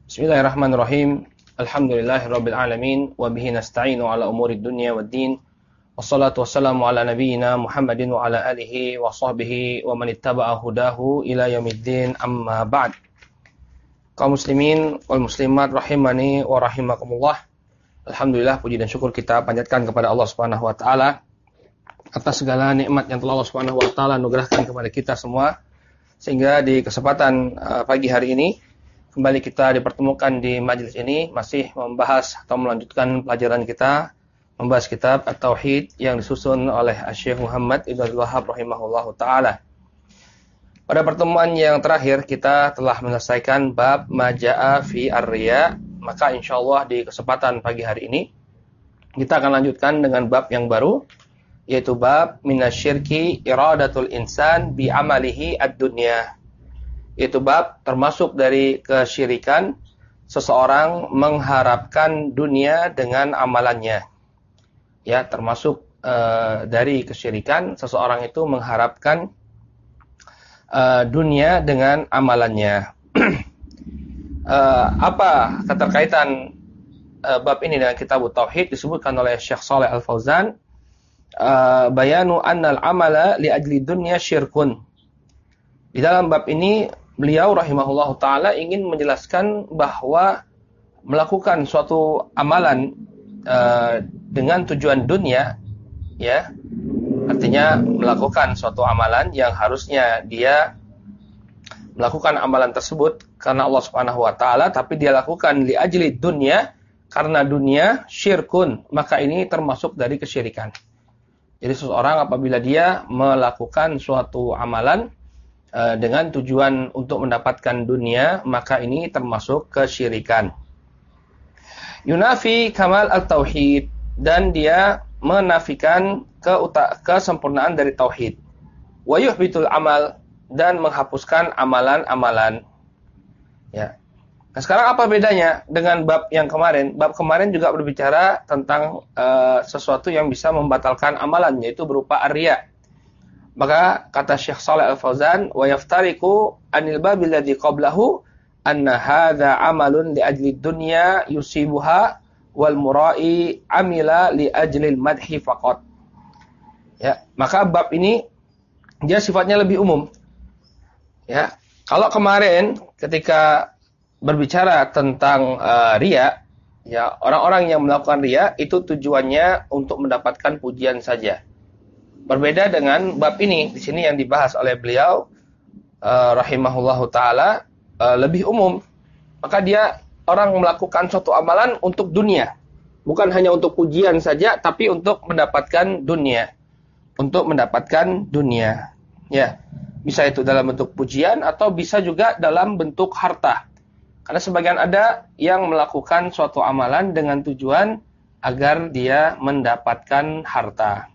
Bismillahirrahmanirrahim. Alhamdulillahirabbil alamin wa bihi nasta'inu ala umurid dunya waddin. Wassalatu wassalamu ala nabiyyina Muhammadin wa ala alihi wa sahbihi wa man ittaba'a hudahu ila yaumiddin, amma ba'd. Kaum muslimin wal muslimat rahimani wa rahimakumullah. Alhamdulillah, puji dan syukur kita panjatkan kepada Allah Subhanahu wa taala atas segala nikmat yang telah Allah Subhanahu wa taala anugerahkan kepada kita semua, sehingga di kesempatan pagi hari ini kembali kita dipertemukan di majelis ini, masih membahas atau melanjutkan pelajaran kita membahas kitab At-Tauhid yang disusun oleh Syekh Muhammad Ibn Abdul Wahhab rahimahullahu taala. Pada pertemuan yang terakhir kita telah menyelesaikan bab Maja'a fi ar-riya, maka insyaallah di kesempatan pagi hari ini kita akan lanjutkan dengan bab yang baru, yaitu bab minasyirki iradatul insan bi amalihi ad-dunya. Itu bab termasuk dari kesyirikan seseorang mengharapkan dunia dengan amalannya. Ya, termasuk dari kesyirikan seseorang itu mengharapkan dunia dengan amalannya. Apa keterkaitan bab ini dengan kitab Tauhid? Disebutkan oleh Syekh Shalih Al-Fauzan, bayanu annal amala li ajli dunya syirkun. Di dalam bab ini beliau rahimahullahu taala ingin menjelaskan bahwa melakukan suatu amalan dengan tujuan dunia, ya, artinya melakukan suatu amalan yang harusnya dia melakukan amalan tersebut karena Allah Subhanahu wa taala, tapi dia lakukan li ajli dunya, karena dunia, syirkun, maka ini termasuk dari kesyirikan. Jadi seseorang apabila dia melakukan suatu amalan dengan tujuan untuk mendapatkan dunia, maka ini termasuk kesyirikan. Yunafi kamal al-tauhid, dan dia menafikan kesempurnaan dari tauhid. Wa yuhbitul amal, dan menghapuskan amalan-amalan. Ya. Nah, sekarang apa bedanya dengan bab yang kemarin? Bab kemarin juga berbicara tentang sesuatu yang bisa membatalkan amalan, yaitu berupa ar-riya. Maka kata Syekh Shalih Al-Fauzan, wa yaftariqu anil babil ladzi qablahu anna hadza amalun li ajli dunya yusibuha wal mura'i amila li ajlil madhi faqat. Ya, maka bab ini dia sifatnya lebih umum. Ya, kalau kemarin ketika berbicara tentang riya, ya, orang-orang yang melakukan riya itu tujuannya untuk mendapatkan pujian saja. Berbeda dengan bab ini, di sini yang dibahas oleh beliau rahimahullahu taala lebih umum. Maka dia orang melakukan suatu amalan untuk dunia, bukan hanya untuk pujian saja, tapi untuk mendapatkan dunia. Untuk mendapatkan dunia. Ya, bisa itu dalam bentuk pujian atau bisa juga dalam bentuk harta. Karena sebagian ada yang melakukan suatu amalan dengan tujuan agar dia mendapatkan harta.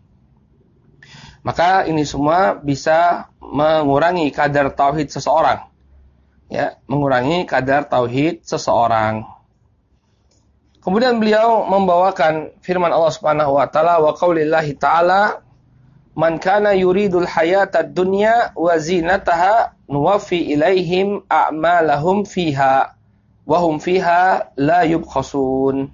Maka ini semua bisa mengurangi kadar tauhid seseorang. Ya, mengurangi kadar tauhid seseorang. Kemudian beliau membawakan firman Allah Subhanahu wa taala, wa qaulillahi ta'ala, man kana yuridul hayatad dunya wa zinataha nuwaffi ilaihim a'malahum fiha wa hum fiha la yubkhasun.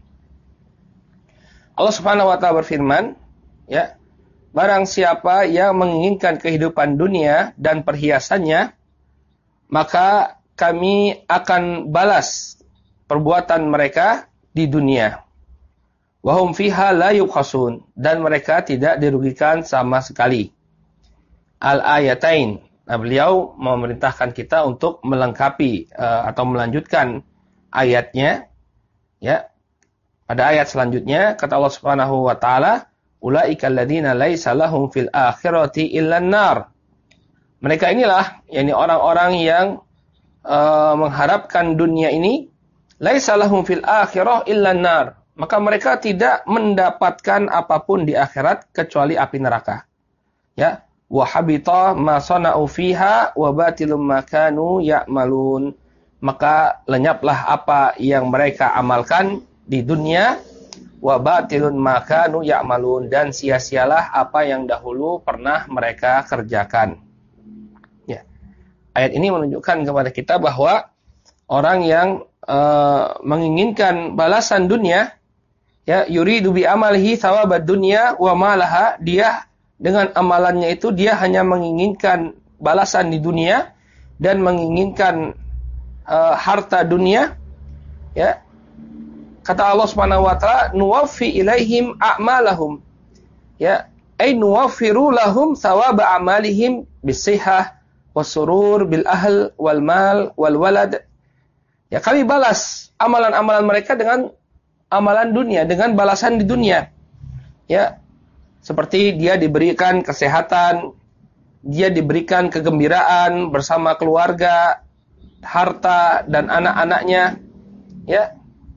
Allah Subhanahu wa taala berfirman, ya, barang siapa yang menginginkan kehidupan dunia dan perhiasannya, maka kami akan balas perbuatan mereka di dunia. Wahum fiha la yubkhasun, dan mereka tidak dirugikan sama sekali. Al-ayatain. Nah, beliau memerintahkan kita untuk melengkapi atau melanjutkan ayatnya. Ya. Pada ayat selanjutnya kata Allah Subhanahu wa taala, ulaika alladziina laisa lahum fil akhirati illan nar. Mereka inilah, yakni orang-orang yang mengharapkan dunia ini, laisa lahum fil akhirah illan nar. Maka mereka tidak mendapatkan apapun di akhirat kecuali api neraka. Ya, wa habita ma sana'u fiha wa batilum ma kanu ya'malun. Maka lenyaplah apa yang mereka amalkan di dunia, wa batilun ma kanu ya'malun, dan sia-sialah apa yang dahulu pernah mereka kerjakan. Ya. Ayat ini menunjukkan kepada kita bahwa orang yang menginginkan balasan dunia, ya, yuridu bi amalihi thawabad dunya wa malaha, dia dengan amalannya itu dia hanya menginginkan balasan di dunia dan menginginkan harta dunia, ya. Kata Allah Subhanahu wa taala, nuwaffi ilaihim a'malahum, ya, ay nuwaffiru lahum thawaba a'malihim bisihhah wasurur bil ahl wal mal wal walad. Ya, kami balas amalan-amalan mereka dengan amalan dunia, dengan balasan di dunia. Ya, seperti dia diberikan kesehatan, dia diberikan kegembiraan bersama keluarga, harta dan anak-anaknya, ya.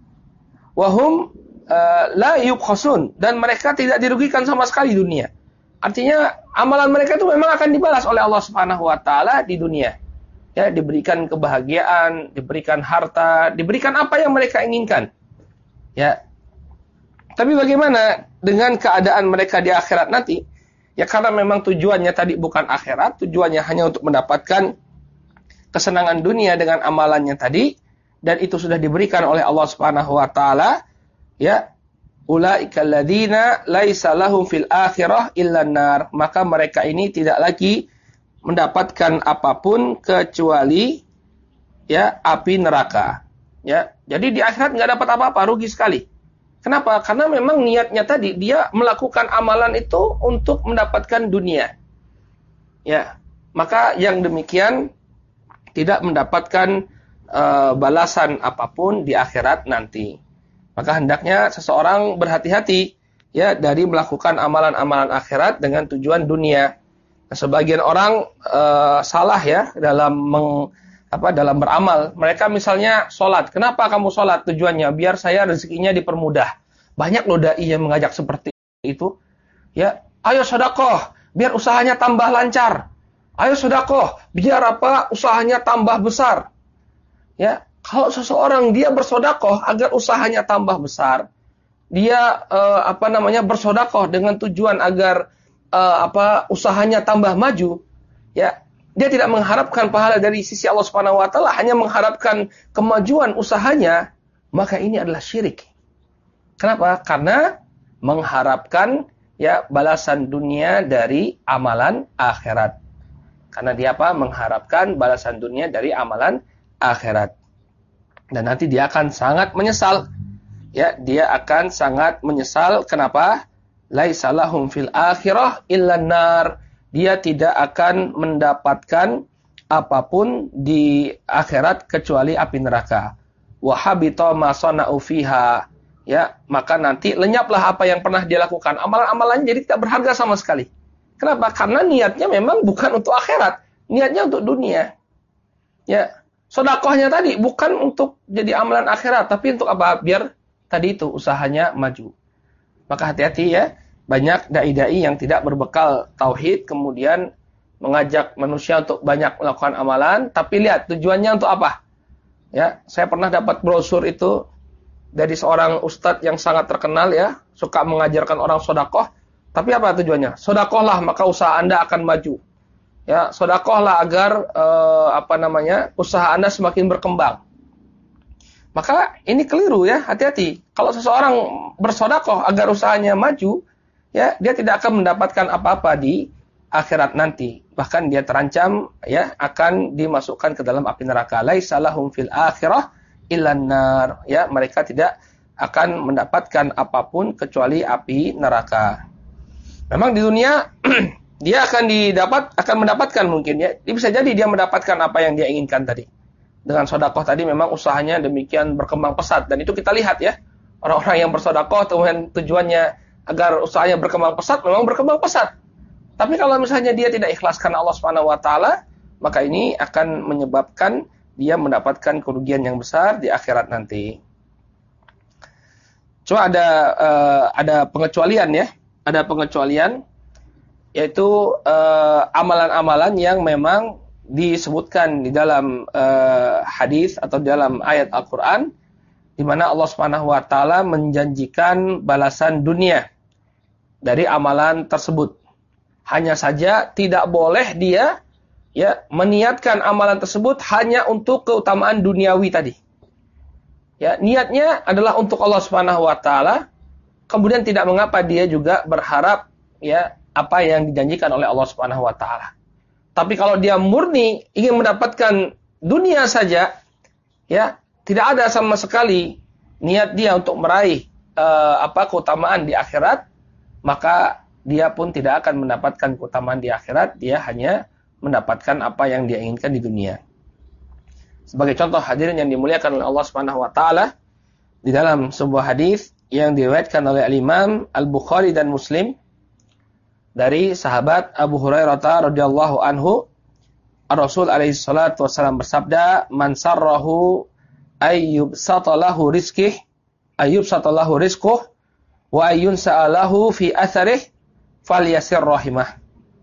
Wahum la yuqhasun, dan mereka tidak dirugikan sama sekali di dunia. Artinya amalan mereka itu memang akan dibalas oleh Allah Subhanahu wa taala di dunia. Ya, diberikan kebahagiaan, diberikan harta, diberikan apa yang mereka inginkan. Ya. Tapi bagaimana dengan keadaan mereka di akhirat nanti? Ya, karena memang tujuannya tadi bukan akhirat, tujuannya hanya untuk mendapatkan kesenangan dunia dengan amalannya tadi, dan itu sudah diberikan oleh Allah Subhanahu wa taala, ya. Ulaikal ladzina laisa lahum fil akhirah illan nar, maka mereka ini tidak lagi mendapatkan apapun kecuali, ya, api neraka, ya. Jadi di akhirat enggak dapat apa-apa, rugi sekali. Kenapa? Karena memang niatnya tadi dia melakukan amalan itu untuk mendapatkan dunia. Ya, maka yang demikian tidak mendapatkan balasan apapun di akhirat nanti. Maka hendaknya seseorang berhati-hati, ya, dari melakukan amalan-amalan akhirat dengan tujuan dunia. Nah, sebagian orang salah, ya, dalam dalam beramal. Mereka misalnya sholat. Kenapa kamu sholat? Tujuannya biar saya rezekinya dipermudah. Banyak loh dai yang mengajak seperti itu. Ya, ayo sedekah biar usahanya tambah lancar. Ayo sedekah biar usahanya tambah besar. Ya, kalau seseorang dia bersedekah agar usahanya tambah besar, dia bersedekah dengan tujuan agar usahanya tambah maju, ya, dia tidak mengharapkan pahala dari sisi Allah Subhanahu wa taala, hanya mengharapkan kemajuan usahanya, maka ini adalah syirik. Kenapa? Karena mengharapkan, ya, balasan dunia dari amalan akhirat. Karena dia mengharapkan balasan dunia dari amalan akhirat. Dan nanti dia akan sangat menyesal. Ya, dia akan sangat menyesal. Kenapa? Laisa lahum fil akhirah illan nar. Dia tidak akan mendapatkan apapun di akhirat kecuali api neraka. Wa habita ma sana'u fiha. Ya, maka nanti lenyaplah apa yang pernah dia lakukan. Amalan-amalannya jadi tidak berharga sama sekali. Kenapa? Karena niatnya memang bukan untuk akhirat. Niatnya untuk dunia. Ya, sedekahnya tadi bukan untuk jadi amalan akhirat, tapi untuk apa? Biar tadi itu usahanya maju. Maka hati-hati, ya. Banyak dai-dai yang tidak berbekal tauhid kemudian mengajak manusia untuk banyak melakukan amalan, tapi lihat tujuannya untuk apa? Ya, saya pernah dapat brosur itu dari seorang ustadz yang sangat terkenal, ya, suka mengajarkan orang sedekah, tapi apa tujuannya? Sedekahlah maka usaha Anda akan maju. Ya, sedekahlah agar usaha Anda semakin berkembang. Maka ini keliru, ya, hati-hati. Kalau seseorang bersedekah agar usahanya maju, ya, dia tidak akan mendapatkan apa-apa di akhirat nanti. Bahkan dia terancam, ya, akan dimasukkan ke dalam api neraka. Laisa lahum fil akhirah illan nar. Ya, mereka tidak akan mendapatkan apapun kecuali api neraka. Memang di dunia dia akan mendapatkan mungkin, ya. Bisa jadi dia mendapatkan apa yang dia inginkan tadi. Dengan sedekah tadi memang usahanya demikian berkembang pesat, dan itu kita lihat, ya. Orang-orang yang bersedekah tujuannya agar usahanya berkembang pesat, memang berkembang pesat. Tapi kalau misalnya dia tidak ikhlas karena Allah Subhanahu wa taala, maka ini akan menyebabkan dia mendapatkan kerugian yang besar di akhirat nanti. Cuma ada pengecualian, ya. Ada pengecualian, yaitu amalan-amalan yang memang disebutkan di dalam hadis atau dalam ayat Al-Qur'an, di mana Allah Subhanahu wa taala menjanjikan balasan dunia dari amalan tersebut. Hanya saja tidak boleh dia ya meniatkan amalan tersebut hanya untuk keutamaan duniawi tadi. Ya, niatnya adalah untuk Allah Subhanahu wa taala, kemudian tidak mengapa dia juga berharap ya apa yang dijanjikan oleh Allah Subhanahu wa taala. Tapi kalau dia murni ingin mendapatkan dunia saja, ya, tidak ada sama sekali niat dia untuk meraih keutamaan di akhirat, maka dia pun tidak akan mendapatkan keutamaan di akhirat, dia hanya mendapatkan apa yang dia inginkan di dunia. Sebagai contoh hadirin yang dimuliakan oleh Allah Subhanahu wa taala, di dalam sebuah hadis yang diriwayatkan oleh Al-Imam Al-Bukhari dan Muslim dari sahabat Abu Hurairah radhiyallahu anhu, Rasul alaihi salatu wasallam bersabda, "Man sarrahu ayyubsata lahu rizquh wa ayyunsa lahu fi atharih falyasir rahimah."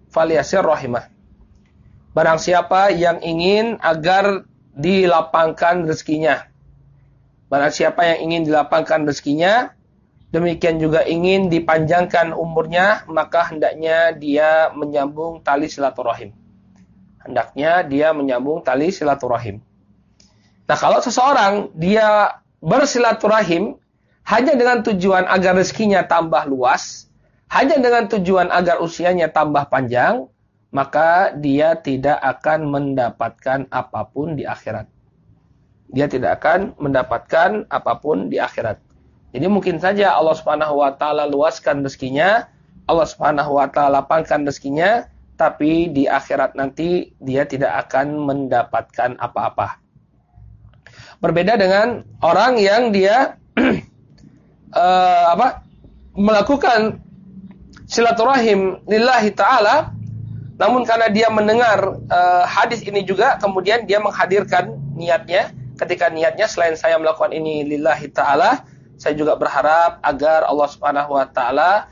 Barang siapa yang ingin agar dilapangkan rezekinya. Barang siapa yang ingin dilapangkan rezekinya, demikian juga ingin dipanjangkan umurnya, maka hendaknya dia menyambung tali silaturahim. Nah, kalau seseorang dia bersilaturahim hanya dengan tujuan agar rezekinya tambah luas, hanya dengan tujuan agar usianya tambah panjang, maka dia tidak akan mendapatkan apapun di akhirat. Jadi mungkin saja Allah Subhanahu wa taala luaskan rezekinya, Allah Subhanahu wa taala lapangkan rezekinya, tapi di akhirat nanti dia tidak akan mendapatkan apa-apa. Berbeda dengan orang yang dia melakukan silaturahim lillahi ta'ala, namun karena dia mendengar hadis ini juga, kemudian dia menghadirkan niatnya. Ketika niatnya, selain saya melakukan ini lillahi ta'ala, saya juga berharap agar Allah Subhanahu wa taala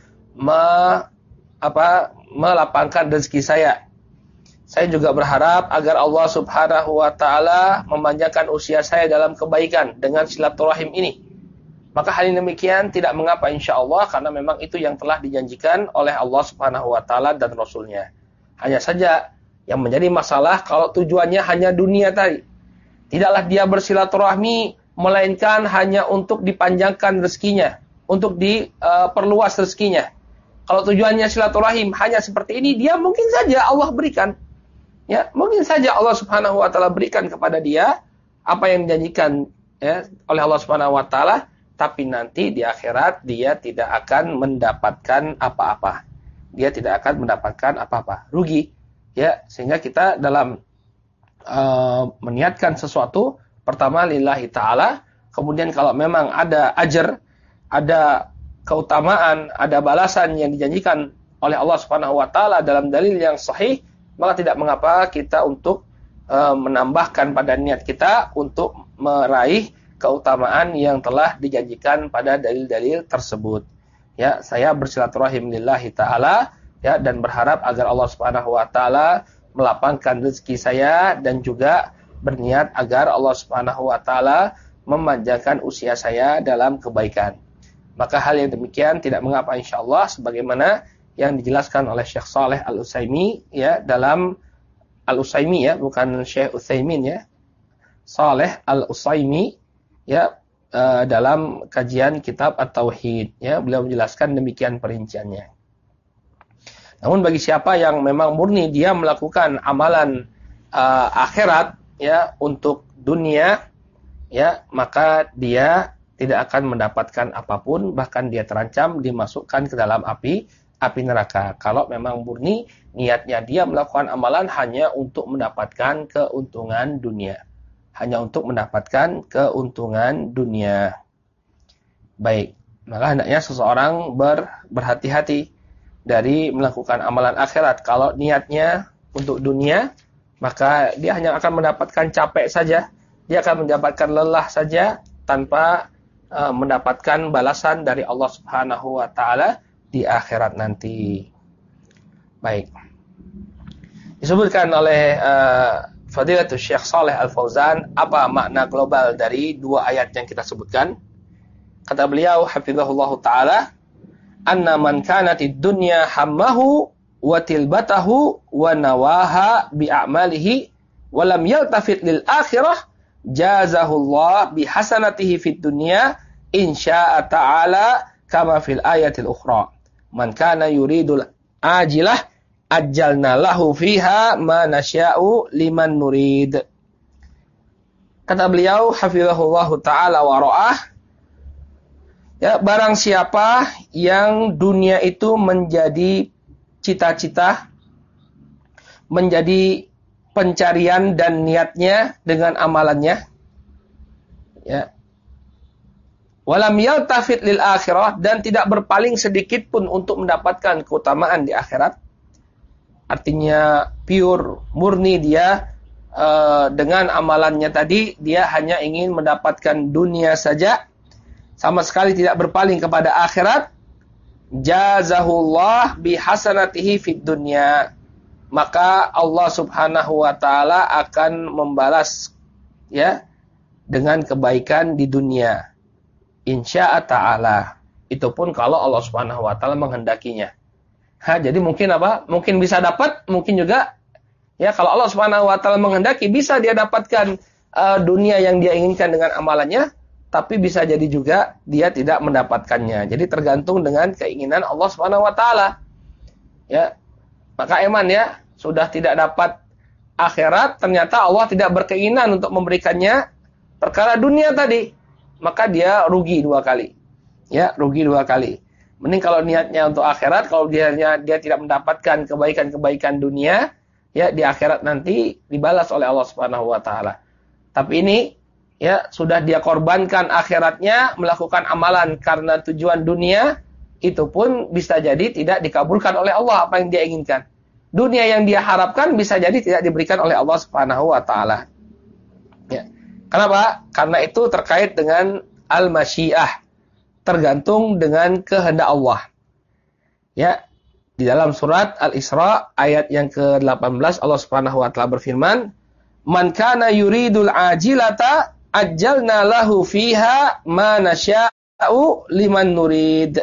melapangkan rezeki saya. Saya juga berharap agar Allah Subhanahu wa taala memanjangkan usia saya dalam kebaikan dengan silaturahim ini. Maka hal ini demikian tidak mengapa insyaallah, karena memang itu yang telah dijanjikan oleh Allah Subhanahu wa taala dan Rasulnya. Hanya saja yang menjadi masalah kalau tujuannya hanya dunia tadi. Tidaklah dia bersilaturahmi melainkan hanya untuk dipanjangkan rezekinya, untuk diperluas rezekinya. Kalau tujuannya silaturahim hanya seperti ini, dia mungkin saja Allah berikan. Ya, mungkin saja Allah Subhanahu wa taala berikan kepada dia apa yang dijanjikan ya oleh Allah Subhanahu wa taala, tapi nanti di akhirat dia tidak akan mendapatkan apa-apa. Rugi. Ya, sehingga kita dalam meniatkan sesuatu, pertama lillahi ta'ala, kemudian kalau memang ada ajar, ada keutamaan, ada balasan yang dijanjikan oleh Allah Subhanahu wa taala dalam dalil yang sahih, maka tidak mengapa kita untuk menambahkan pada niat kita untuk meraih keutamaan yang telah dijanjikan pada dalil-dalil tersebut. Ya, saya bersilaturahim lillahi ta'ala ya, dan berharap agar Allah Subhanahu wa taala melapangkan rezeki saya, dan juga berniat agar Allah Subhanahu wa taala memanjangkan usia saya dalam kebaikan. Maka hal yang demikian tidak mengapa insyaallah, sebagaimana yang dijelaskan oleh Syekh Shalih Al-Utsaimin ya, dalam Al-Utsaimin ya, bukan Syekh Utsaimin ya. Shalih Al-Utsaimin ya, dalam kajian kitab At-Tauhid ya, beliau menjelaskan demikian perinciannya. Namun bagi siapa yang memang murni dia melakukan amalan akhirat ya untuk dunia ya, maka dia tidak akan mendapatkan apapun, bahkan dia terancam dimasukkan ke dalam api neraka. Kalau memang murni niatnya dia melakukan amalan hanya untuk mendapatkan keuntungan dunia. Baik, maka hendaknya seseorang berhati-hati dari melakukan amalan akhirat. Kalau niatnya untuk dunia, maka dia hanya akan mendapatkan capek saja, dia akan mendapatkan lelah saja tanpa mendapatkan balasan dari Allah Subhanahu wa taala di akhirat nanti. Baik. Disebutkan oleh Fadilatul Syekh Shalih Al-Fauzan apa makna global dari dua ayat yang kita sebutkan. Kata beliau hafizahullah taala, anna man kanatid dunya hammahu wa tilbatahu wa nawaha bi a'malihi wa lam yaltafit lil akhirah jazahullah bi hasanatihi fid dunya insya'a ta'ala kama fil ayatil ukhra. Man kana yuridul ajilah ajjalna lahu fiha ma nasya'u liman nurid. Kata beliau hafizahullahu ta'ala wa ra'ah, ya, barang siapa yang dunia itu menjadi cita-cita, menjadi pencarian dan niatnya dengan amalannya, ya, walam yaltafit lil akhirah, dan tidak berpaling sedikit pun untuk mendapatkan keutamaan di akhirat. Artinya pure, murni dia dengan amalannya tadi, dia hanya ingin mendapatkan dunia saja, sama sekali tidak berpaling kepada akhirat. Jazahullah bihasanatihi fid dunya, maka Allah Subhanahu wa taala akan membalas, ya, dengan kebaikan di dunia. Insya ta'ala. Itu pun kalau Allah Subhanahu wa taala menghendakinya. Jadi mungkin apa? Mungkin bisa dapat, mungkin juga, ya, kalau Allah Subhanahu wa taala menghendaki bisa dia dapatkan dunia yang dia inginkan dengan amalannya, tapi bisa jadi juga dia tidak mendapatkannya. Jadi tergantung dengan keinginan Allah Subhanahu wa taala. Ya. Maka eman, ya, sudah tidak dapat akhirat, ternyata Allah tidak berkeinginan untuk memberikannya perkara dunia tadi, maka dia rugi 2 kali. Ya, rugi 2 kali. Mending kalau niatnya untuk akhirat, kalau dia tidak mendapatkan kebaikan-kebaikan dunia, ya, di akhirat nanti dibalas oleh Allah Subhanahu wa taala. Tapi ini, ya, sudah dia korbankan akhiratnya melakukan amalan karena tujuan dunia, itu pun bisa jadi tidak dikabulkan oleh Allah apa yang dia inginkan. Dunia yang dia harapkan bisa jadi tidak diberikan oleh Allah Subhanahu wa taala. Ya. Kenapa? Karena itu terkait dengan al-masyiah, tergantung dengan kehendak Allah. Ya, di dalam surat Al-Isra ayat yang ke-18 Allah Subhanahu wa taala berfirman, "Man kana yuridul ajilata ajjalna lahu fiha ma nasya'u liman nurid."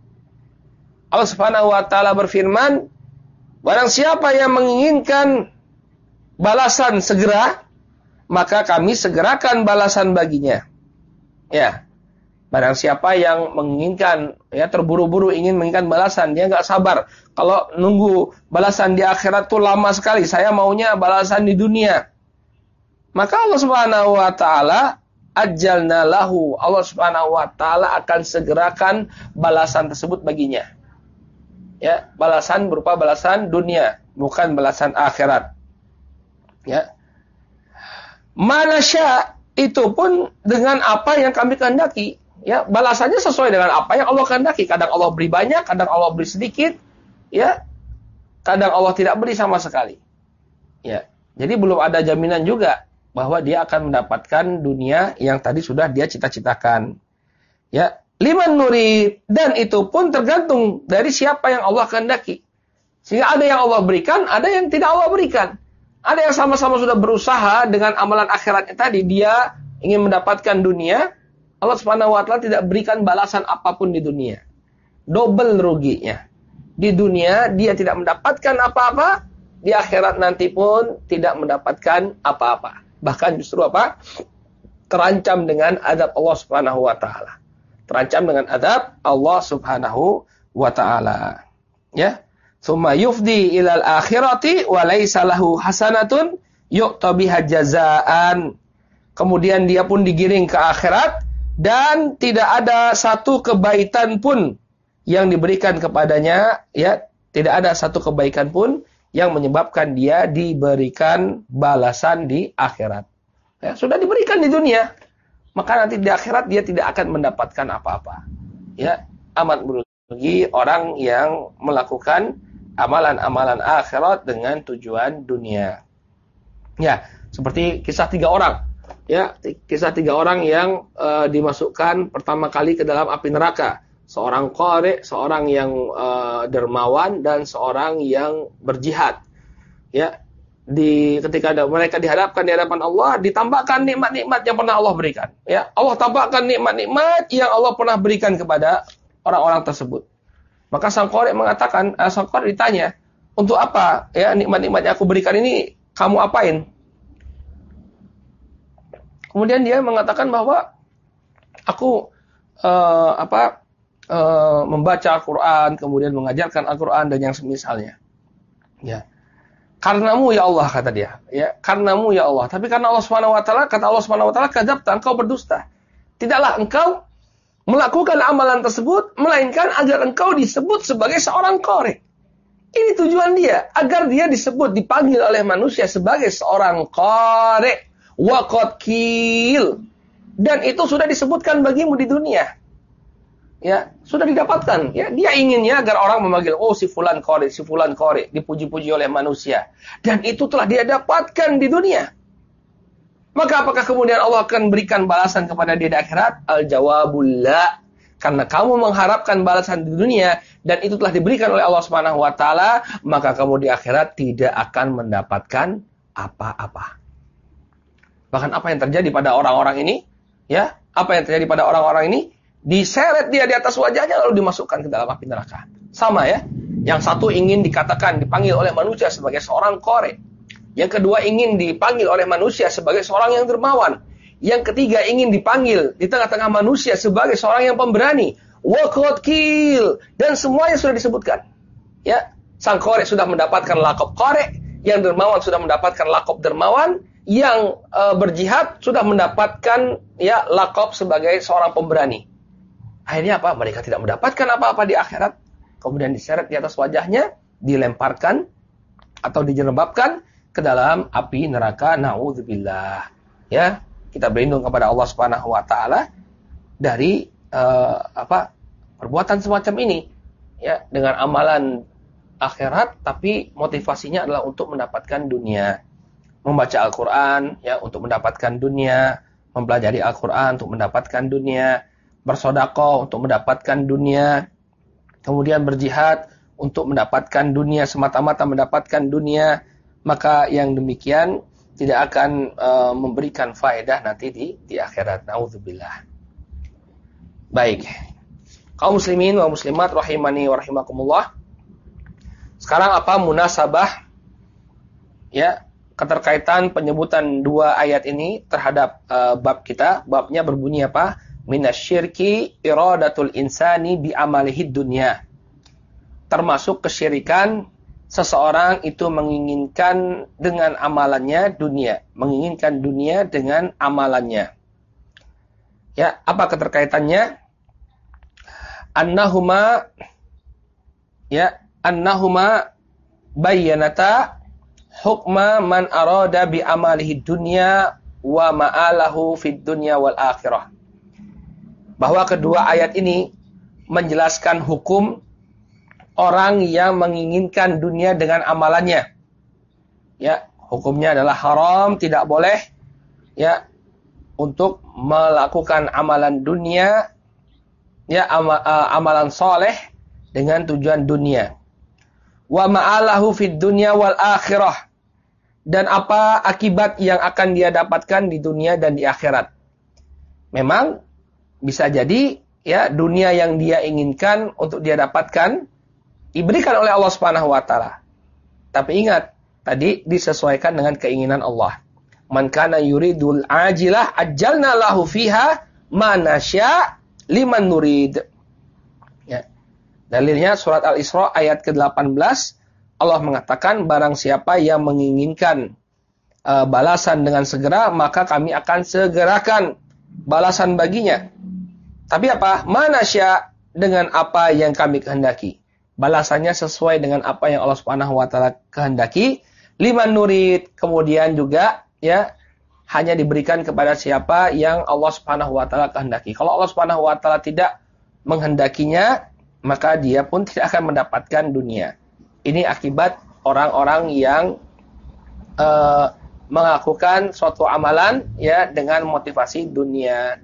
Allah Subhanahu wa taala berfirman, barang siapa yang menginginkan balasan segera, maka kami segerakan balasan baginya. Ya. Barang siapa yang menginginkan, ya, terburu-buru menginginkan balasan, dia nggak sabar. Kalau nunggu balasan di akhirat tuh lama sekali, saya maunya balasan di dunia. Maka Allah Subhanahu wa taala ajjalna lahu, Allah Subhanahu wa taala akan segerakan balasan tersebut baginya. Ya, balasan berupa balasan dunia, bukan balasan akhirat. Ya. Manasya itu pun dengan apa yang kami kehendaki. Ya, balasannya sesuai dengan apa yang Allah kehendaki. Kadang Allah beri banyak, kadang Allah beri sedikit, ya. Kadang Allah tidak beri sama sekali. Ya. Jadi belum ada jaminan juga bahwa dia akan mendapatkan dunia yang tadi sudah dia cita-citakan. Ya, liman nurid, dan itu pun tergantung dari siapa yang Allah kehendaki. Sehingga ada yang Allah berikan, ada yang tidak Allah berikan. Ada yang sama-sama sudah berusaha dengan amalan akhiratnya tadi, dia ingin mendapatkan dunia, Allah Subhanahu wa taala tidak berikan balasan apapun di dunia. Double ruginya. Di dunia dia tidak mendapatkan apa-apa, di akhirat nanti pun tidak mendapatkan apa-apa. Bahkan justru apa? Terancam dengan azab Allah Subhanahu wa taala. Terancam dengan azab Allah Subhanahu wa taala. Ya. Tsumma yufdi ilal akhirati wa laisa lahu hasanatun yu'ta biha jazaan. Kemudian dia pun digiring ke akhirat dan tidak ada satu kebaikan pun yang diberikan kepadanya, ya, tidak ada satu kebaikan pun yang menyebabkan dia diberikan balasan di akhirat. Ya, sudah diberikan di dunia, maka nanti di akhirat dia tidak akan mendapatkan apa-apa. Ya, amat merugi orang yang melakukan amalan-amalan akhirat dengan tujuan dunia. Ya, seperti kisah 3 orang. Ya, kisah 3 orang yang dimasukkan pertama kali ke dalam api neraka. Seorang qari, seorang yang dermawan, dan seorang yang berjihad. Ya, ketika mereka dihadapkan di hadapan Allah, ditambahkan nikmat-nikmat yang pernah Allah berikan. Ya, Allah tambahkan nikmat-nikmat yang Allah pernah berikan kepada orang-orang tersebut. Maka sang qari mengatakan, sang qari ditanya, Untuk apa? Ya, nikmat-nikmat yang aku berikan ini kamu apain? Kemudian dia mengatakan bahwa aku membaca Al-Quran, kemudian mengajarkan Al-Quran dan yang semisalnya. Ya. Karenamu ya Allah, kata dia. Ya, karenamu ya Allah. Tapi karena Allah Subhanahu wa taala, kata Allah Subhanahu wa taala, kadzabta, engkau berdusta. Tidaklah engkau melakukan amalan tersebut melainkan agar engkau disebut sebagai seorang qari. Ini tujuan dia, agar dia disebut, dipanggil oleh manusia sebagai seorang qari. Wa qad qil. Dan itu sudah disebutkan bagimu di dunia. Ya, sudah didapatkan. Ya, dia inginnya agar orang memanggil, oh si fulan qari, dipuji-puji oleh manusia. Dan itu telah dia dapatkan di dunia. Maka apakah kemudian Allah akan berikan balasan kepada dia di akhirat? Al-jawabul la. Karena kamu mengharapkan balasan di dunia dan itu telah diberikan oleh Allah Subhanahu wa taala, maka kamu di akhirat tidak akan mendapatkan apa-apa. Bahkan apa yang terjadi pada orang-orang ini? Ya, apa yang terjadi pada orang-orang ini? Diseret dia di atas wajahnya lalu dimasukkan ke dalam api neraka. Sama ya. Yang satu ingin dikatakan, dipanggil oleh manusia sebagai seorang qari. Yang kedua ingin dipanggil oleh manusia sebagai seorang yang dermawan. Yang ketiga ingin dipanggil di tengah-tengah manusia sebagai seorang yang pemberani. Wa qad qil. Dan semuanya sudah disebutkan. Ya, sang qari sudah mendapatkan laqab qari, yang dermawan sudah mendapatkan laqab dermawan, yang berjihad sudah mendapatkan ya laqab sebagai seorang pemberani. Akhirnya apa? Mereka tidak mendapatkan apa-apa di akhirat. Kemudian diseret di atas wajahnya, dilemparkan atau dijerembabkan ke dalam api neraka. Na'udzubillah. Ya, kita berlindung kepada Allah Subhanahu wa taala dari perbuatan semacam ini. Ya, dengan amalan akhirat tapi motivasinya adalah untuk mendapatkan dunia. Membaca Al-Qur'an ya untuk mendapatkan dunia, mempelajari Al-Qur'an untuk mendapatkan dunia, bersedekah untuk mendapatkan dunia, kemudian berjihad untuk mendapatkan dunia, semata-mata mendapatkan dunia, maka yang demikian tidak akan memberikan faedah nanti di akhirat. Nauzubillah. Baik. Kaum muslimin wa muslimat rahimani wa rahimakumullah. Sekarang apa munasabah ya keterkaitan penyebutan dua ayat ini terhadap bab kita? Babnya berbunyi apa? Minasyirki iradatul insani bi amalihi dunya. Termasuk kesyirikan seseorang itu menginginkan dengan amalannya dunia, menginginkan dunia dengan amalannya. Ya, apa keterkaitannya? Annahuma bayyanata hukma man arada bi amalihi dunya wa ma'alahu fid dunya wal akhirah. Bahwa kedua ayat ini menjelaskan hukum orang yang menginginkan dunia dengan amalannya. Ya, hukumnya adalah haram, tidak boleh ya untuk melakukan amalan dunia ya amalan soleh dengan tujuan dunia. Wa ma'alahu fid dunya wal akhirah. Dan apa akibat yang akan dia dapatkan di dunia dan di akhirat. Memang bisa jadi ya dunia yang dia inginkan untuk dia dapatkan diberikan oleh Allah Subhanahu wa taala. Tapi ingat, tadi disesuaikan dengan keinginan Allah. Man kana yuridul ajilah ajjalna lahu fiha ma nasya' liman nurid. Ya. Dalilnya surat Al-Isra ayat ke-18 Allah mengatakan barang siapa yang menginginkan balasan dengan segera maka kami akan segerakan balasan baginya. Tapi apa? Manasya dengan apa yang kami kehendaki. Balasannya sesuai dengan apa yang Allah Subhanahu wa taala kehendaki. Liman nurid, kemudian juga ya hanya diberikan kepada siapa yang Allah Subhanahu wa taala kehendaki. Kalau Allah Subhanahu wa taala tidak menghendakinya, maka dia pun tidak akan mendapatkan dunia. Ini akibat orang-orang yang melakukan suatu amalan ya dengan motivasi dunia,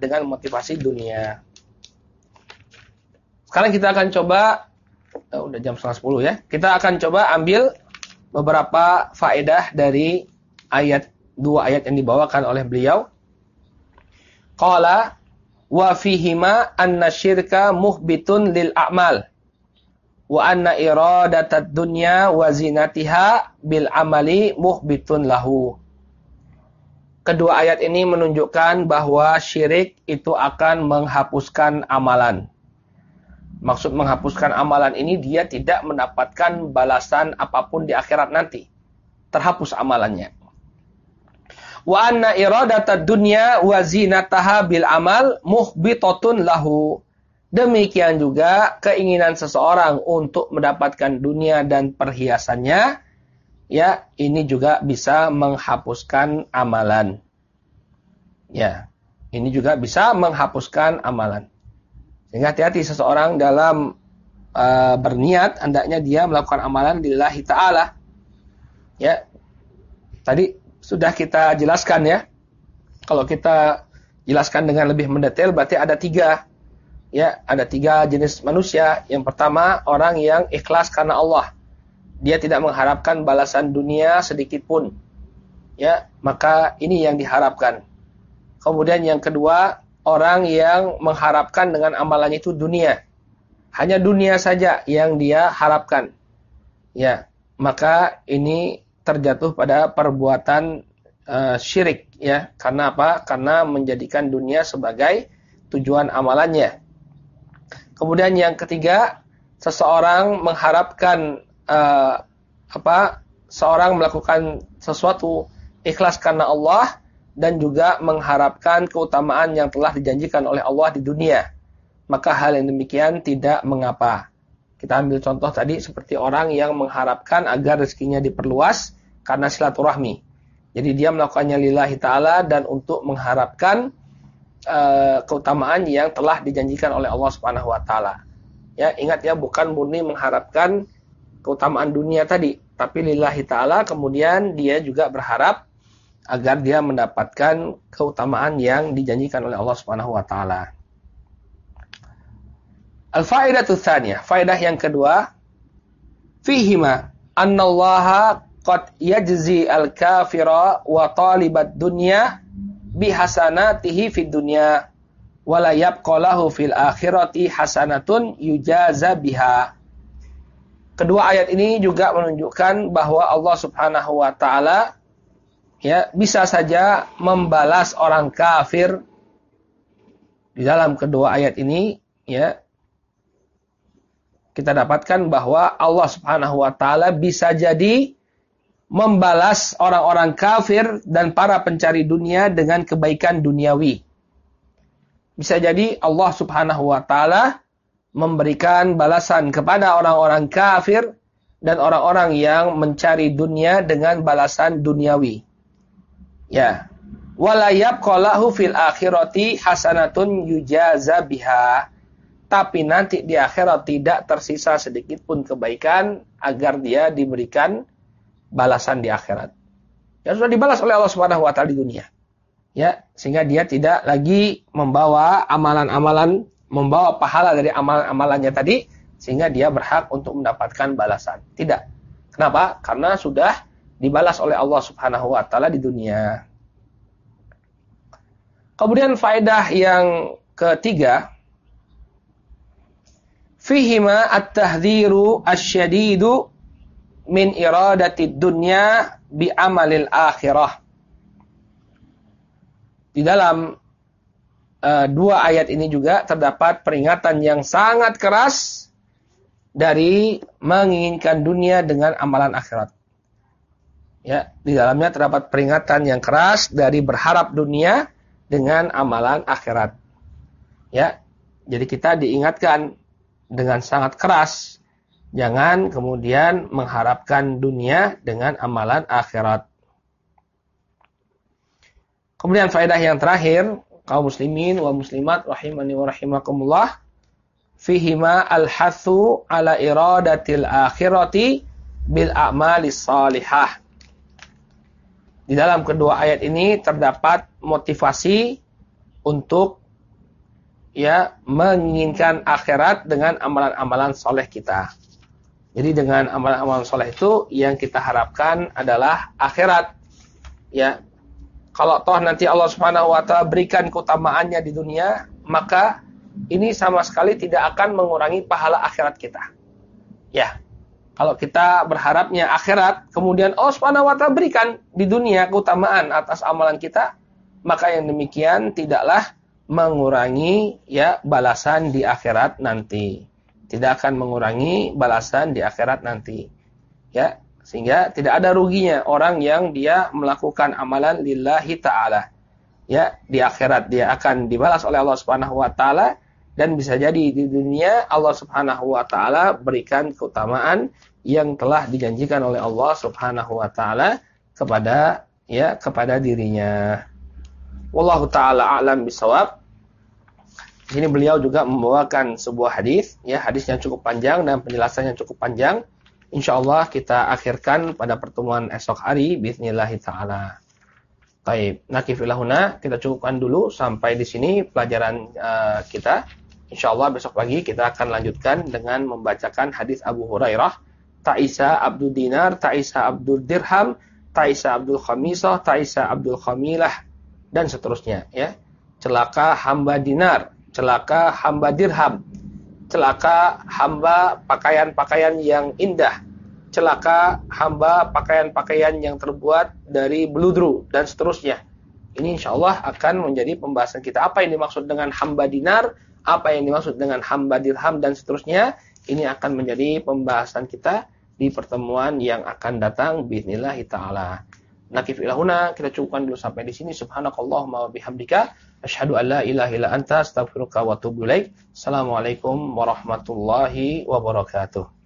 Sekarang kita akan coba udah jam 9:30 ya. Kita akan coba ambil beberapa faedah dari dua ayat yang dibawakan oleh beliau. Qala wa fihima anna syirka muhbitun lil a'mal wa anna iradatad dunya wa zinatiha bil amali muhbitun lahu. Kedua ayat ini menunjukkan bahwa syirik itu akan menghapuskan amalan. Maksud menghapuskan amalan ini dia tidak mendapatkan balasan apapun di akhirat nanti. Terhapus amalannya. Wa anna iradatad dunya wa zinataha bil amal muhbitatun lahu. Demikian juga keinginan seseorang untuk mendapatkan dunia dan perhiasannya, ya, ini juga bisa menghapuskan amalan. Ya, ini juga bisa menghapuskan amalan. Sehingga hati-hati seseorang dalam berniat, hendaknya dia melakukan amalan lillahi ta'ala. Ya, tadi sudah kita jelaskan ya. Kalau kita jelaskan dengan lebih mendetail, berarti ada tiga. Ya, ada tiga jenis manusia. Yang pertama, orang yang ikhlas karena Allah. Dia tidak mengharapkan balasan dunia sedikit pun. Ya, maka ini yang diharapkan. Kemudian yang kedua, orang yang mengharapkan dengan amalannya itu dunia. Hanya dunia saja yang dia harapkan. Ya, maka ini terjatuh pada perbuatan syirik, ya. Karena apa? Karena menjadikan dunia sebagai tujuan amalannya. Kemudian yang ketiga, seseorang mengharapkan seorang melakukan sesuatu ikhlas karena Allah dan juga mengharapkan keutamaan yang telah dijanjikan oleh Allah di dunia. Maka hal yang demikian tidak mengapa. Kita ambil contoh tadi seperti orang yang mengharapkan agar rezekinya diperluas karena silaturahmi. Jadi dia melakukannya lillahi ta'ala dan untuk mengharapkan keutamaan yang telah dijanjikan oleh Allah Subhanahu wa taala. Ya, ingat ya, bukan murni mengharapkan keutamaan dunia tadi, tapi lillahi ta'ala, kemudian dia juga berharap agar dia mendapatkan keutamaan yang dijanjikan oleh Allah Subhanahu wa taala. Al-faidatu tsaniyah, faedah yang kedua, fihima annallaha qad yajzi al-kafira wa talibat dunya bihasanatihi fid dunya wala yabqa lahu fil akhirati hasanatun yujaza biha. Kedua ayat ini juga menunjukkan bahwa Allah Subhanahu wa taala ya bisa saja membalas orang kafir. Di dalam kedua ayat ini ya kita dapatkan bahwa Allah Subhanahu wa taala bisa jadi membalas orang-orang kafir dan para pencari dunia dengan kebaikan duniawi. Bisa jadi Allah Subhanahu wa taala memberikan balasan kepada orang-orang kafir dan orang-orang yang mencari dunia dengan balasan duniawi. Ya. Wala yabqa lahu fil akhirati hasanatun yujaza biha. Tapi nanti di akhirat tidak tersisa sedikit pun kebaikan agar dia diberikan balasan di akhirat. Yang sudah dibalas oleh Allah Subhanahu wa taala di dunia. Ya, sehingga dia tidak lagi membawa amalan-amalan, membawa pahala dari amalan-amalannya tadi sehingga dia berhak untuk mendapatkan balasan. Tidak. Kenapa? Karena sudah dibalas oleh Allah Subhanahu wa taala di dunia. Kemudian faedah yang ketiga, fihima at-tahdhiru asy-syadidu min iradatid dunya bi amalil akhirah. Di dalam dua ayat ini juga terdapat peringatan yang sangat keras dari menginginkan dunia dengan amalan akhirat. Ya, di dalamnya terdapat peringatan yang keras dari berharap dunia dengan amalan akhirat. Ya, jadi kita diingatkan dengan sangat keras, jangan kemudian mengharapkan dunia dengan amalan akhirat. Kemudian faedah yang terakhir, kaum muslimin wa muslimat rahimani wa rahimakumullah, fihima al-hathu ala iradatil akhirati bil a'malis salihah. Di dalam kedua ayat ini terdapat motivasi untuk ya menginginkan akhirat dengan amalan-amalan soleh kita. Jadi dengan amalan-amalan soleh itu yang kita harapkan adalah akhirat. Ya, kalau toh nanti Allah Subhanahu wa taala berikan keutamaannya di dunia, maka ini sama sekali tidak akan mengurangi pahala akhirat kita. Ya, kalau kita berharapnya akhirat, kemudian Allah Subhanahu wa taala berikan di dunia keutamaan atas amalan kita, maka yang demikian tidaklah mengurangi ya balasan di akhirat nanti. Tidak akan mengurangi balasan di akhirat nanti. Ya, sehingga tidak ada ruginya orang yang dia melakukan amalan lillahi taala. Ya, di akhirat dia akan dibalas oleh Allah Subhanahu wa taala, dan bisa jadi di dunia Allah Subhanahu wa taala berikan keutamaan yang telah dijanjikan oleh Allah Subhanahu wa taala kepada dirinya. Wallahu taala a'lam bisawab. Di sini beliau juga membawakan sebuah hadis, ya, hadis yang cukup panjang dan penjelasannya cukup panjang. Insyaallah kita akhirkan pada pertemuan esok hari bismillah taala. Baik, nakif ilahuna, kita cukupkan dulu sampai di sini pelajaran kita. Insyaallah besok pagi kita akan lanjutkan dengan membacakan hadis Abu Hurairah, Ta'isa Abdul Dinar, Ta'isa Abdul Dirham, Ta'isa Abdul Khamisah, Ta'isa Abdul Khamilah, dan seterusnya, ya. Celaka hamba dinar, celaka hamba dirham, celaka hamba pakaian-pakaian yang indah, celaka hamba pakaian-pakaian yang terbuat dari beludru, dan seterusnya. Ini insyaallah akan menjadi pembahasan kita. Apa yang dimaksud dengan hamba dinar, apa yang dimaksud dengan hamba dirham, dan seterusnya. Ini akan menjadi pembahasan kita di pertemuan yang akan datang biidznillah taala. Nakif ilahuna, kita cukupkan dulu sampai di sini. Subhanakallahumma wa bihamdika asyhadu an la ilaha illa anta astaghfiruka wa atubu ilaik. Assalamualaikum warahmatullahi wabarakatuh.